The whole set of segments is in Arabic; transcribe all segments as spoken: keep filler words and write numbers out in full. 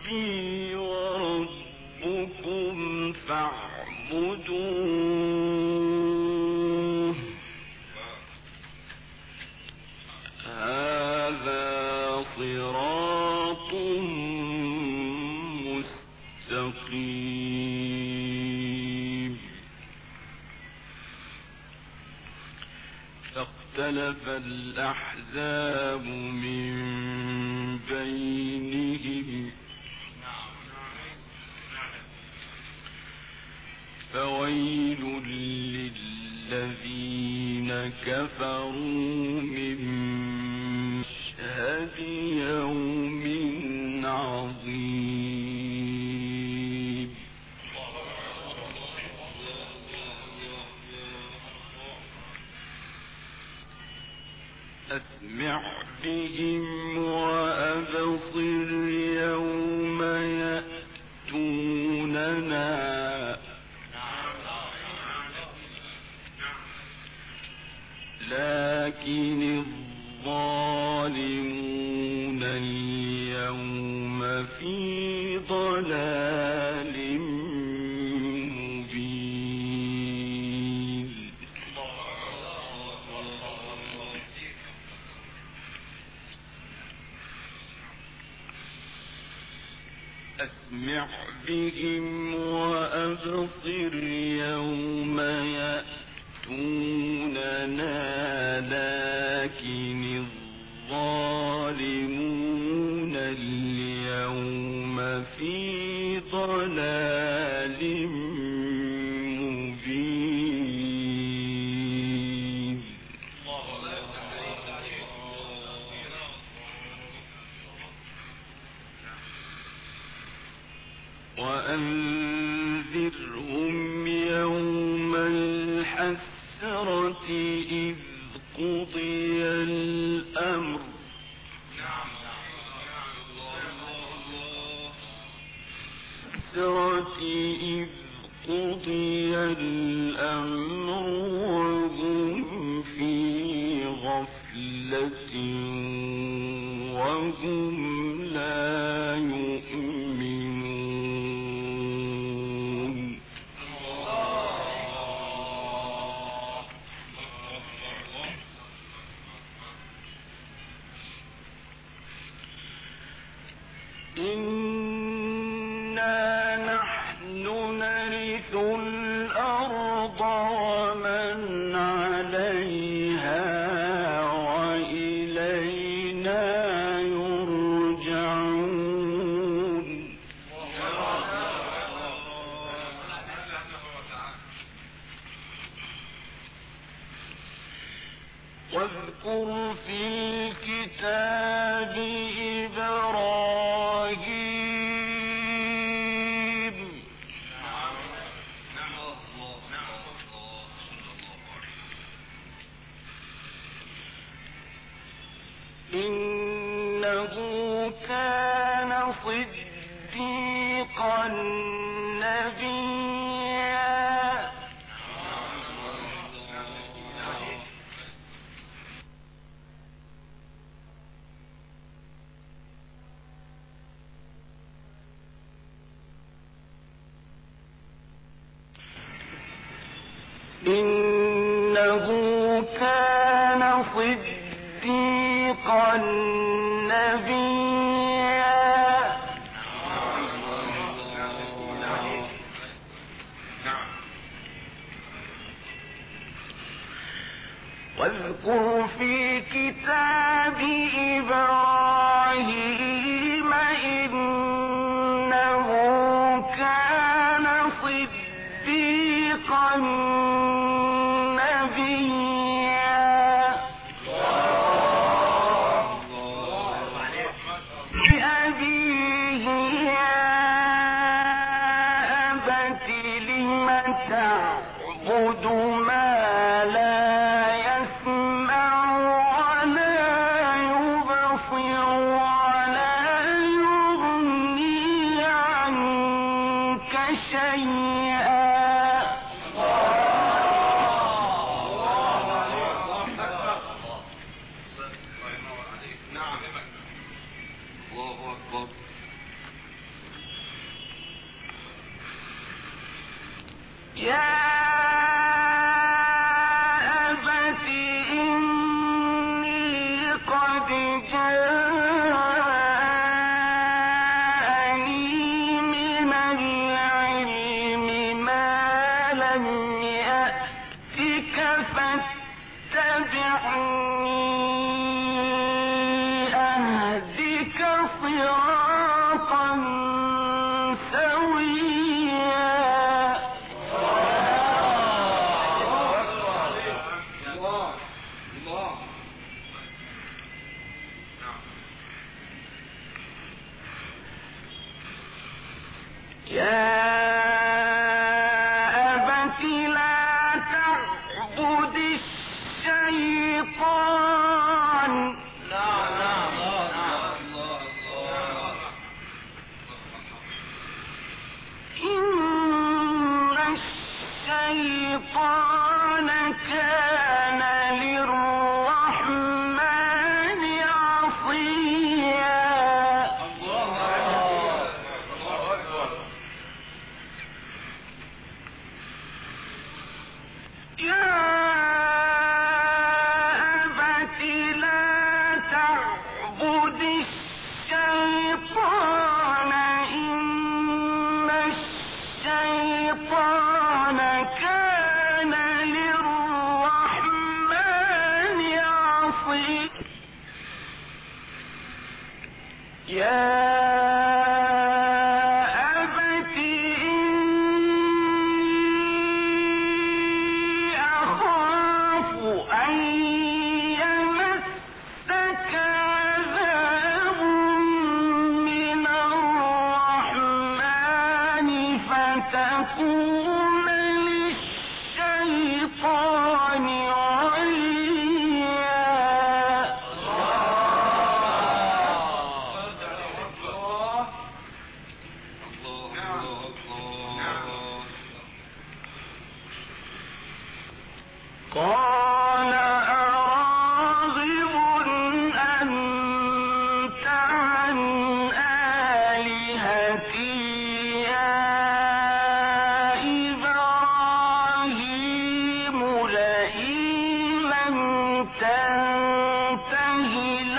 ربي وربكم فاعبدوه هذا صراط مستقيم. فاختلف الأحزاب من بينهم فويل للذين كفروا من مشهد يوم عظيم. أسمع بهم وأبصر يوم يأتوننا لكن الظالمون اليوم في ضلال مبين. أسمع بهم وأبصر يوم يأتوننا لكن الظالمون اليوم في ضلال مبين. وأنذرهم يوم الحسرة إذ قضي الأمر إذ قضي الأمر وهم في غفلة وهم لا يؤمنون. إنا نحن نرث الأرض ومن عليها وإلينا يرجعون. واذكر في الكتاب إبراهيم إنه كان صديقا نبيا. إنه كان صديقا نبيا. واذكر في كتاب إبراهيم إنه كان صديقا نبيا. بأبيه يا أبت لم تعبد ما لا يسمع ولا يبصر ولا يغني عنك شيئا. جاءني من العلم ما لم يأتك فاتبعني أهدك صراطا سويا. يا أبت لا تعبد الشيطان إن الشيطان كان للرحمن عصيا. يا أبت لا تعبد الشيطان إن الشيطان كان للرحمن عصيا. يا تكون للشيطان وليا. قال أراغب أنت عن آلهتي يا إبراهيم لئن لم تنته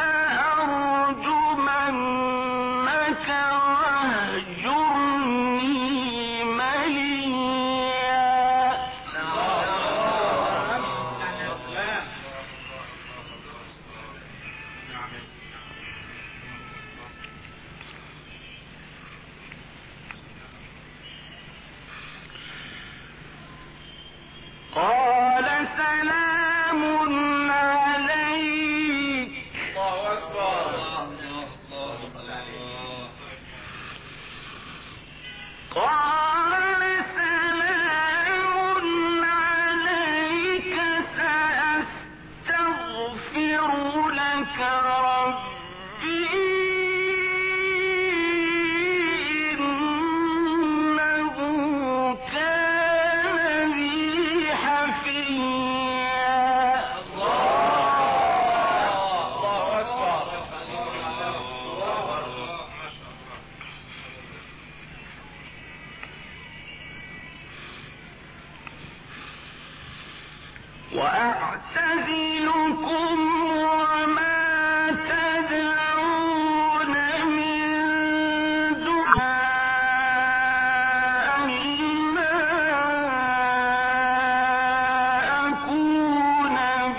لأرجمنك واهجرني مليا. قال سلام عليك. قال سلام عليك سأستغفر لك ربي إنه كان بي حفيا. وأعتزلكم وما تدعون من دون الله أكون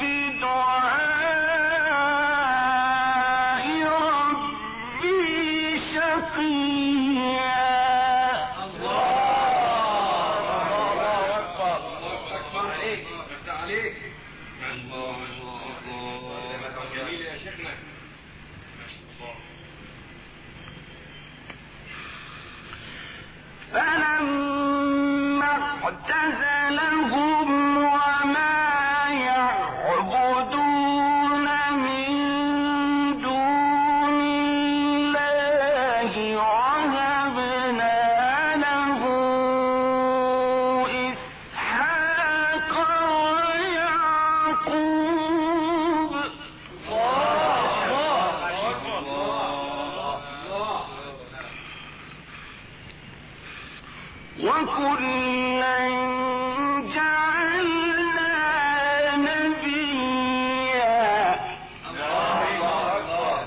بدعاء ربي شقيا. جميل يا شيخنا. فلما اعتزلهم وما يعبدون من دون الله وهبنا له إسحاق ويعقوب. وكلا جعلنا نبيا.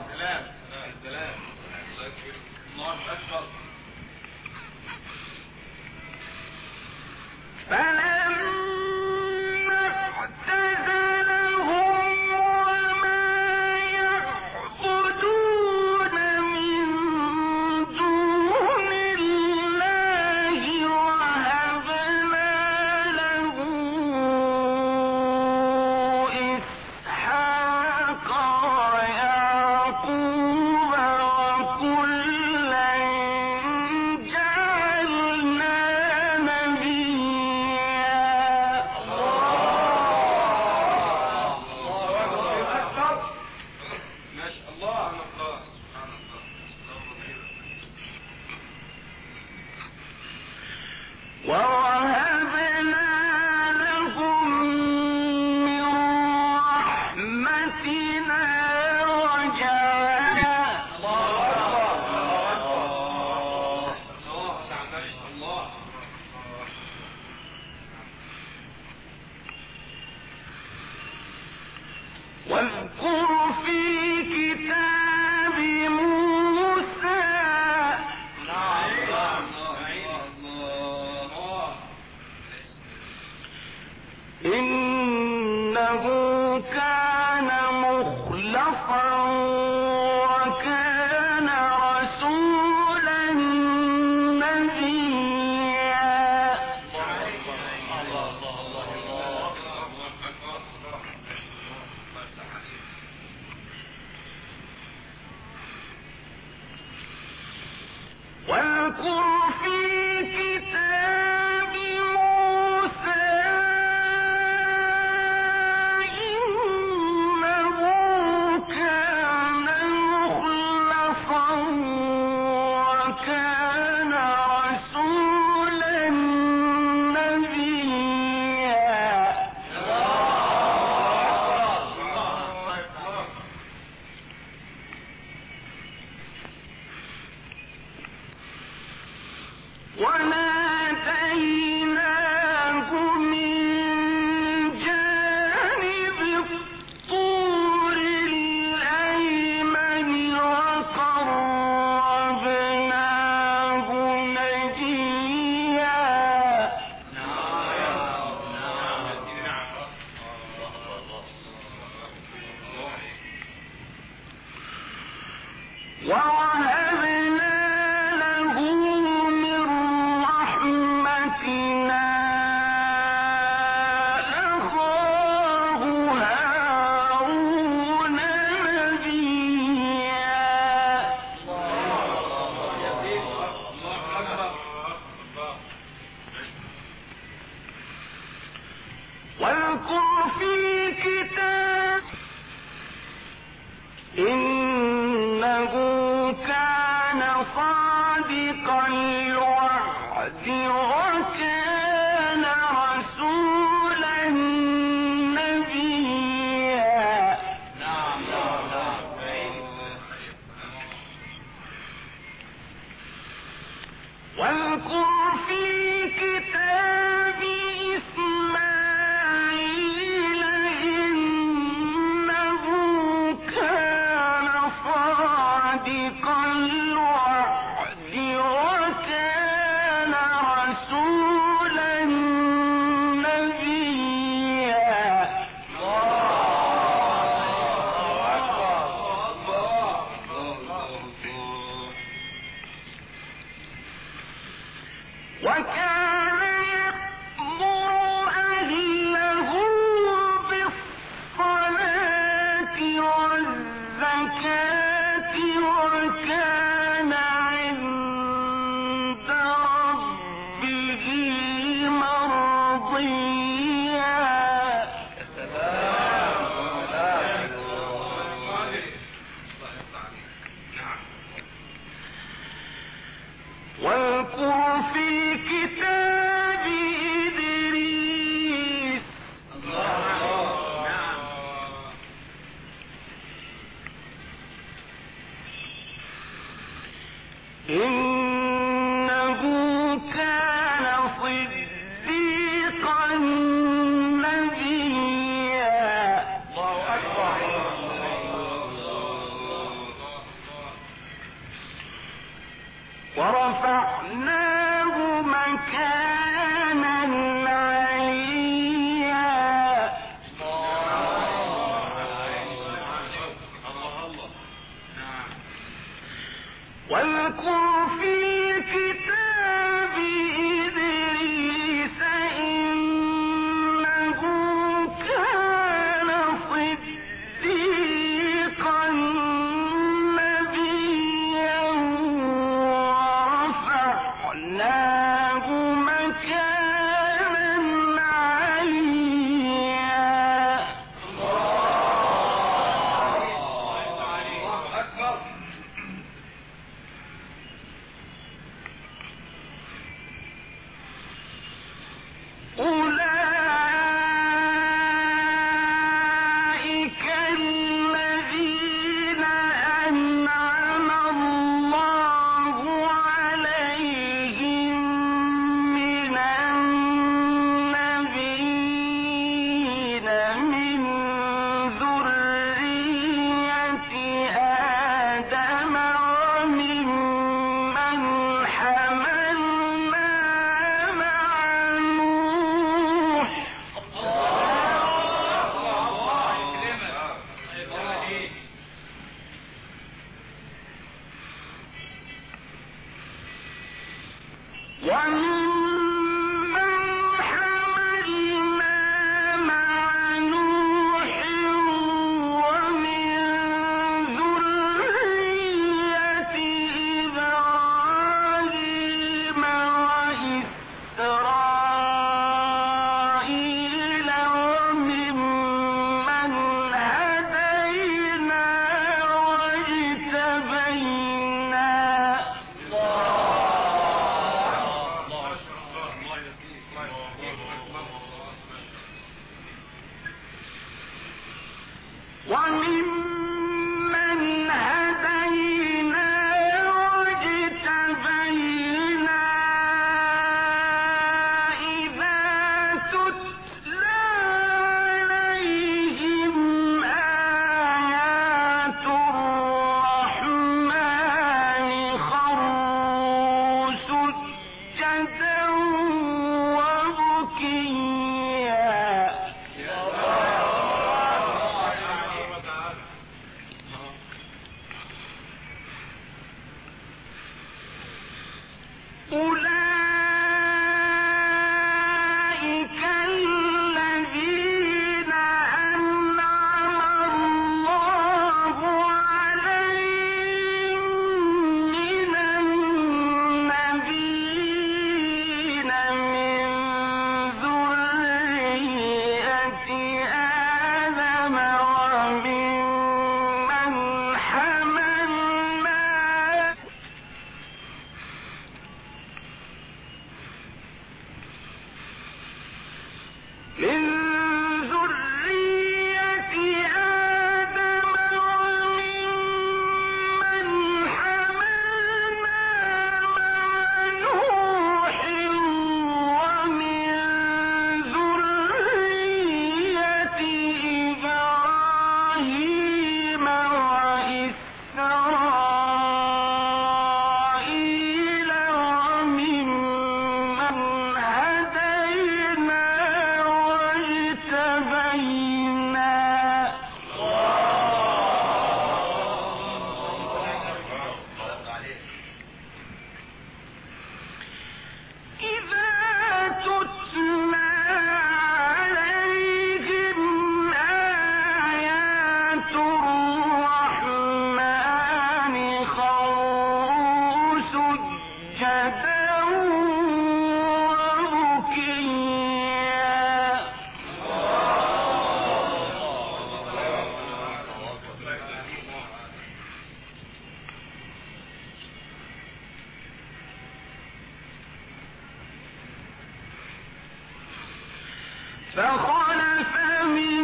أكبر فخلف من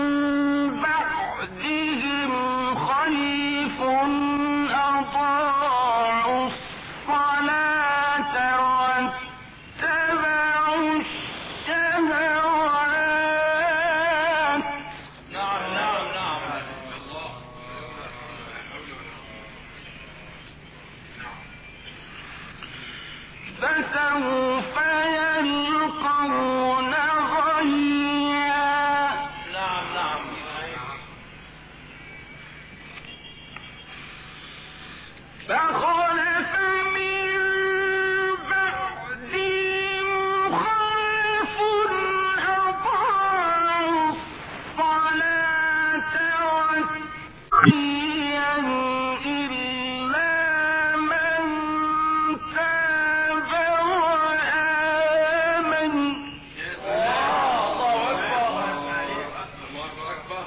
بعدهم خليف أضاعوا الصلاة واتبعوا الشهوات. نعم نعم نعم. فسوف يلقون غيا. نعم نعم. فخلف من بعدهم خلف أضاعوا الصلاة واتقيا إلا من تاب وآمن. الله أكبر. الله أكبر.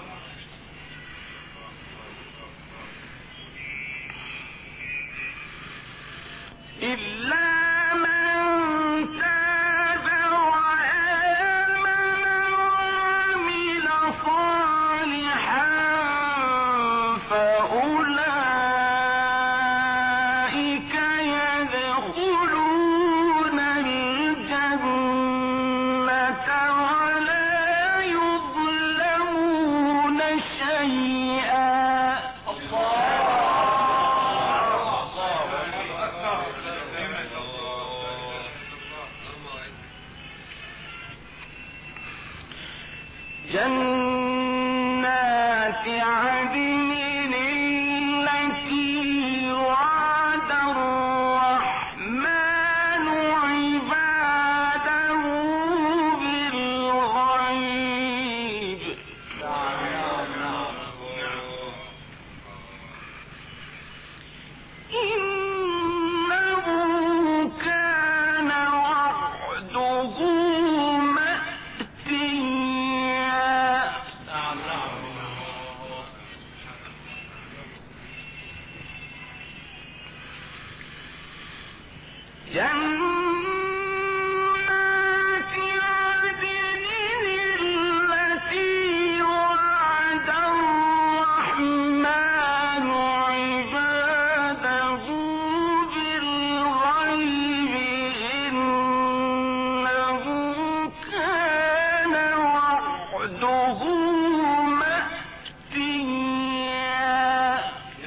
إنه كان وعده مأتيا نعم نعم جنات عدن التي وعد الرحمن عباده بالغيب إنه كان وعده مأتيا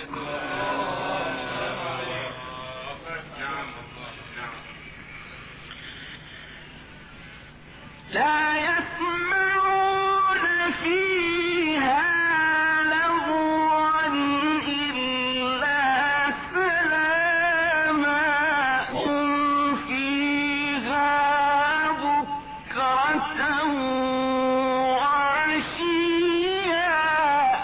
لا يسمعون فيها لغوا إلا سلاما هم فيها بكرة وعشيا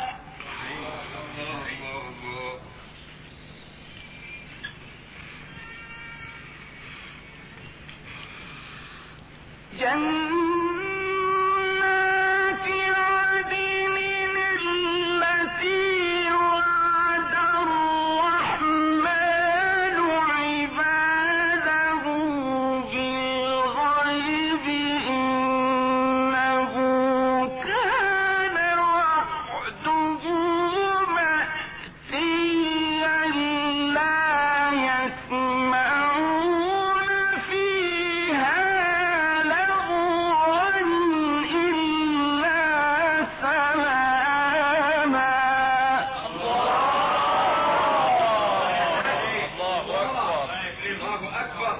جنات عدن التي وعد الرحمن عباده بالغيب إنه كان وعده مأتيا لا يسمعون فيها لغوا إلا سلاما الله أكبر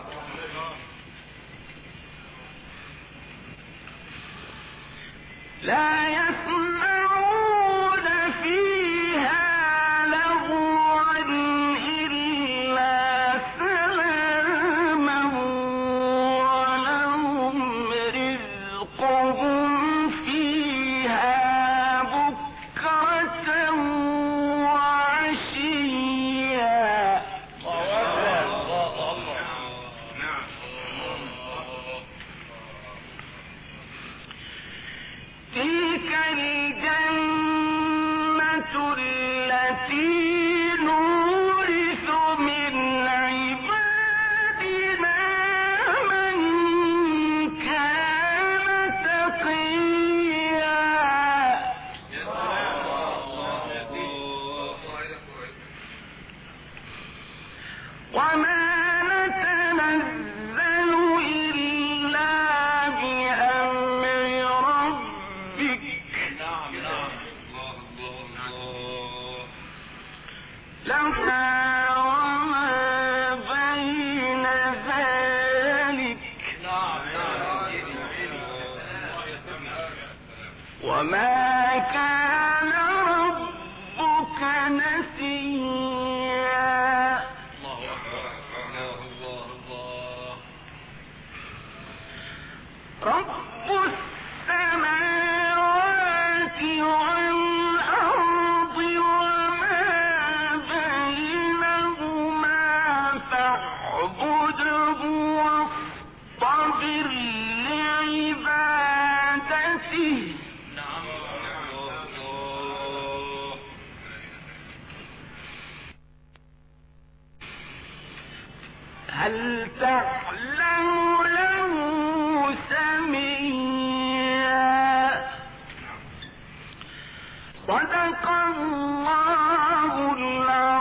لا يسمعون فيها لغوا إلا سلاما ولهم رزقهم فيها بكرة وعشيا تلك الجنة التي نورث من عبادنا من كان تقيا وما نتنزل إلا بأمر ربك نعم نعم له وما بين ذلك نعم وما كان ربك نسيا الله أكبر الله الله رب السماوات والأرض وما بينهما فاعبده واصطبر لعبادته نعم هل تعلم له سميا صدق الله العظيم